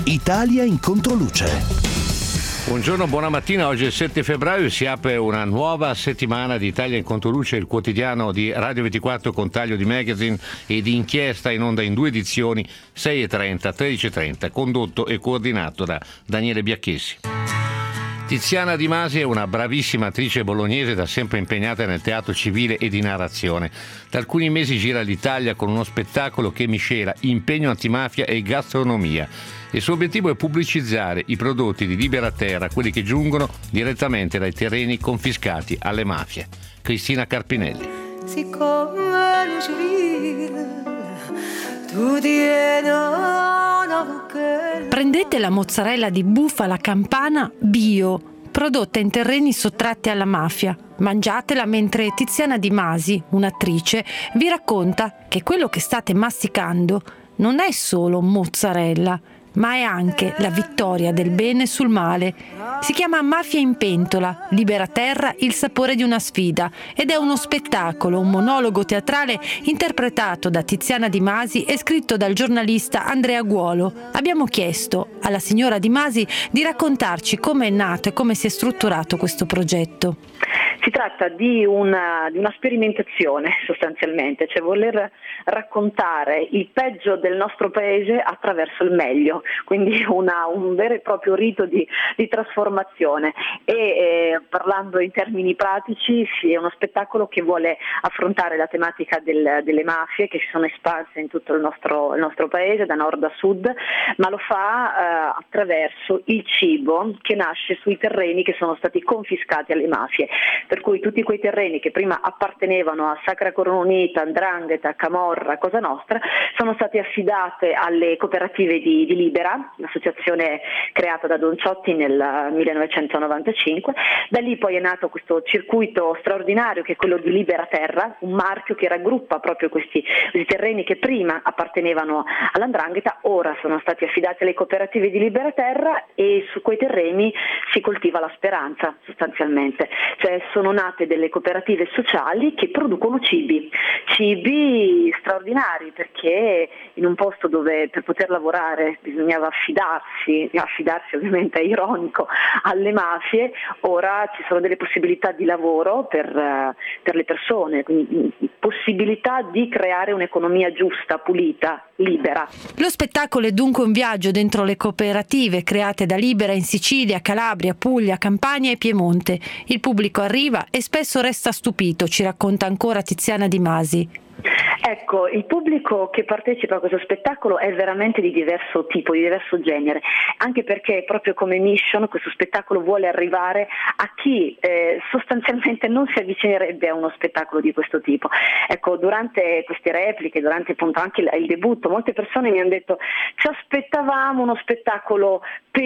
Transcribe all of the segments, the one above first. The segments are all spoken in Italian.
Italia in controluce. Buongiorno, buona mattina. Oggi è il 7 febbraio, si apre una nuova settimana di Italia in controluce, il quotidiano di Radio 24 con taglio di magazine e di inchiesta in onda in 2 edizioni, 6:30, 13:30, condotto e coordinato da Daniele Biacchessi. Tiziana Di Masi è una bravissima attrice bolognese da sempre impegnata nel teatro civile e di narrazione. Da alcuni mesi gira l'Italia con uno spettacolo che miscela impegno antimafia e gastronomia. Il suo obiettivo è pubblicizzare i prodotti di Libera Terra, quelli che giungono direttamente dai terreni confiscati alle mafie. Cristina Carpinelli. Prendete la mozzarella di bufala campana bio, prodotta in terreni sottratti alla mafia. Mangiatela mentre Tiziana Di Masi, un'attrice, vi racconta che quello che state masticando non è solo mozzarella, ma è anche la vittoria del bene sul male. Si chiama Mafia in pentola, Libera Terra, il sapore di una sfida, ed è uno spettacolo, un monologo teatrale interpretato da Tiziana Di Masi e scritto dal giornalista Andrea Guolo. Abbiamo chiesto alla signora Di Masi di raccontarci come è nato e come si è strutturato questo progetto. Si tratta di una sperimentazione sostanzialmente, cioè voler raccontare il peggio del nostro paese attraverso il meglio, quindi un vero e proprio rito di trasformazione e parlando in termini pratici è uno spettacolo che vuole affrontare la tematica delle mafie che si sono espanse in tutto il nostro paese da nord a sud, ma lo fa attraverso il cibo che nasce sui terreni che sono stati confiscati alle mafie. Per cui tutti quei terreni che prima appartenevano a Sacra Corona Unita, 'Ndrangheta, Camorra, Cosa Nostra, sono stati affidate alle cooperative di Libera, l'associazione creata da Don Ciotti nel 1995. Da lì poi è nato questo circuito straordinario che è quello di Libera Terra, un marchio che raggruppa proprio questi terreni che prima appartenevano alla 'Ndrangheta, ora sono stati affidati alle cooperative di Libera Terra e su quei terreni si coltiva la speranza sostanzialmente. Cioè sono nate delle cooperative sociali che producono cibi straordinari, perché in un posto dove per poter lavorare bisognava affidarsi ovviamente è ironico, alle mafie, ora ci sono delle possibilità di lavoro per le persone, quindi possibilità di creare un'economia giusta, pulita, libera. Lo spettacolo è dunque un viaggio dentro le cooperative create da Libera in Sicilia, Calabria, Puglia, Campania e Piemonte. Il pubblico arriva e spesso resta stupito, ci racconta ancora Tiziana Di Masi. Ecco, il pubblico che partecipa a questo spettacolo è veramente di diverso tipo, di diverso genere, anche perché proprio come mission questo spettacolo vuole arrivare a chi sostanzialmente non si avvicinerebbe a uno spettacolo di questo tipo. Ecco, durante queste repliche, durante appunto anche il debutto, molte persone mi hanno detto ci aspettavamo uno spettacolo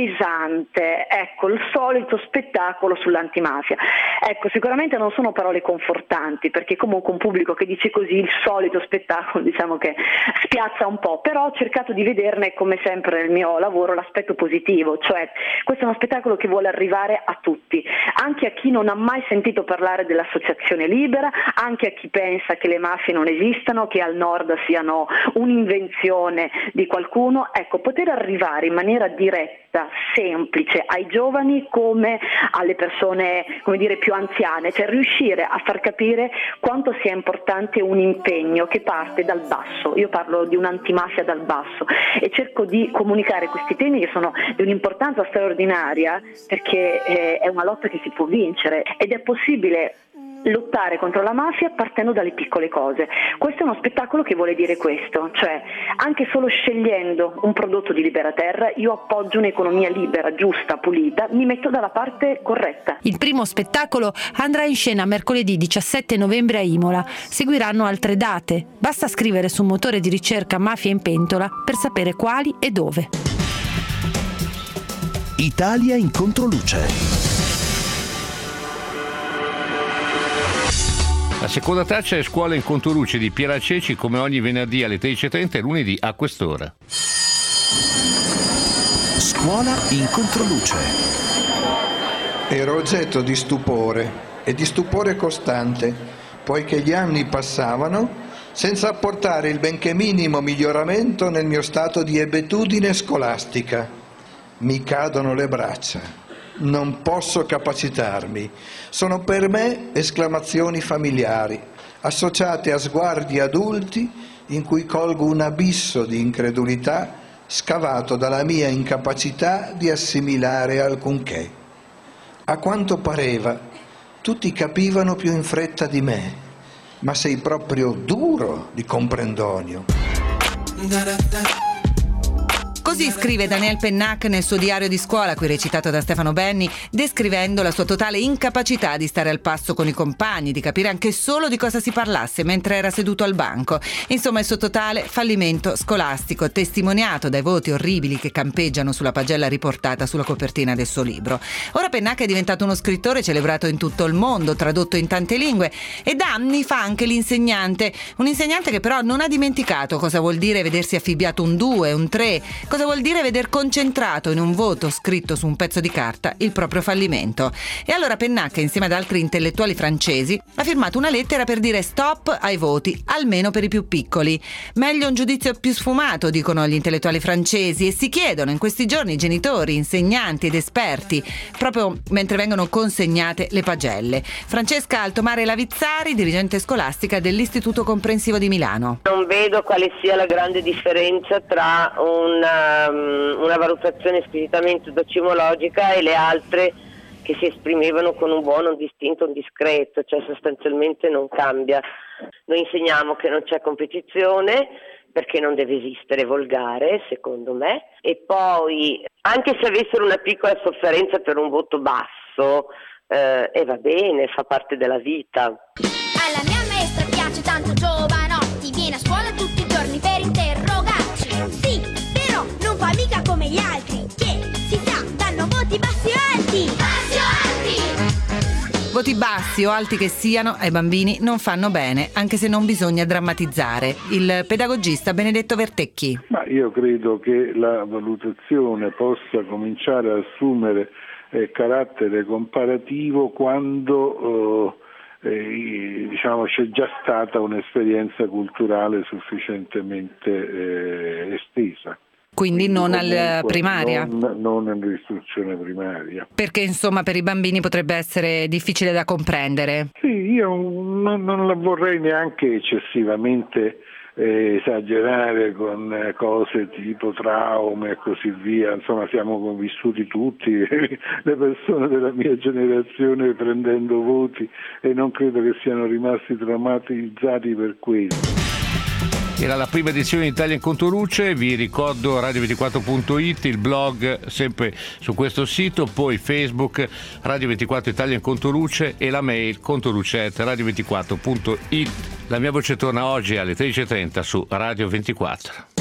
pesante, ecco, il solito spettacolo sull'antimafia. Ecco, sicuramente non sono parole confortanti, perché comunque un pubblico che dice così, il solito spettacolo, diciamo che spiazza un po', però ho cercato di vederne, come sempre nel mio lavoro, l'aspetto positivo, cioè questo è uno spettacolo che vuole arrivare a tutti, anche a chi non ha mai sentito parlare dell'associazione Libera, anche a chi pensa che le mafie non esistano, che al nord siano un'invenzione di qualcuno. Ecco, poter arrivare in maniera diretta, semplice, ai giovani come alle persone, come dire, più anziane, cioè riuscire a far capire quanto sia importante un impegno che parte dal basso. Io parlo di un'antimafia dal basso e cerco di comunicare questi temi che sono di un'importanza straordinaria, perché è una lotta che si può vincere ed è possibile lottare contro la mafia partendo dalle piccole cose. Questo è uno spettacolo che vuole dire questo, cioè anche solo scegliendo un prodotto di Libera Terra io appoggio un'economia libera, giusta, pulita, mi metto dalla parte corretta. Il primo spettacolo andrà in scena mercoledì 17 novembre a Imola. Seguiranno altre date. Basta scrivere sul motore di ricerca Mafia in pentola per sapere quali e dove. Italia in controluce. La seconda traccia è Scuola in controluce di Piera Ceci, come ogni venerdì alle 13:30 e lunedì a quest'ora. Scuola in controluce. Ero oggetto di stupore e di stupore costante, poiché gli anni passavano senza apportare il benché minimo miglioramento nel mio stato di ebetudine scolastica. mi cadono le braccia, non posso capacitarmi. Sono per me esclamazioni familiari, associate a sguardi adulti in cui colgo un abisso di incredulità scavato dalla mia incapacità di assimilare alcunché. A quanto pareva, tutti capivano più in fretta di me, ma sei proprio duro di comprendonio. Così scrive Daniel Pennac nel suo diario di scuola, qui recitato da Stefano Benni, descrivendo la sua totale incapacità di stare al passo con i compagni, di capire anche solo di cosa si parlasse mentre era seduto al banco. Insomma, il suo totale fallimento scolastico, testimoniato dai voti orribili che campeggiano sulla pagella riportata sulla copertina del suo libro. Ora Pennac è diventato uno scrittore celebrato in tutto il mondo, tradotto in tante lingue, e da anni fa anche l'insegnante. Un insegnante che però non ha dimenticato cosa vuol dire vedersi affibbiato un 2, un 3, cosa vuol dire veder concentrato in un voto scritto su un pezzo di carta il proprio fallimento. E allora Pennac, insieme ad altri intellettuali francesi, ha firmato una lettera per dire stop ai voti, almeno per i più piccoli. Meglio un giudizio più sfumato, dicono gli intellettuali francesi, e si chiedono in questi giorni genitori, insegnanti ed esperti, proprio mentre vengono consegnate le pagelle. Francesca Altomare Lavizzari, dirigente scolastica dell'Istituto Comprensivo di Milano. Non vedo quale sia la grande differenza tra una valutazione squisitamente docimologica e le altre che si esprimevano con un buono, un distinto, un discreto, cioè sostanzialmente non cambia. Noi insegniamo che non c'è competizione perché non deve esistere volgare, secondo me, e poi anche se avessero una piccola sofferenza per un voto basso, va bene, fa parte della vita. Alla mia maestra piace tanto Giovanotti, viene a scuola tutti i giorni per interrogarci. Sì, però non fa mica come gli altri, che si sa, danno voti bassi o alti. Bassi o alti! Voti bassi o alti che siano, ai bambini non fanno bene, anche se non bisogna drammatizzare. Il pedagogista Benedetto Vertecchi. Ma io credo che la valutazione possa cominciare a assumere carattere comparativo quando c'è già stata un'esperienza culturale sufficientemente estesa. Quindi non alla primaria? Non nell'istruzione primaria. Perché insomma per i bambini potrebbe essere difficile da comprendere? Sì, io non la vorrei neanche eccessivamente esagerare con cose tipo trauma e così via. Insomma, siamo vissuti tutti, le persone della mia generazione, prendendo voti, e non credo che siano rimasti traumatizzati per questo. Era la prima edizione di Italia in Controluce, vi ricordo radio24.it, il blog sempre su questo sito, poi Facebook Radio24 Italia in Controluce e la mail controluce@radio24.it. La mia voce torna oggi alle 13.30 su Radio 24.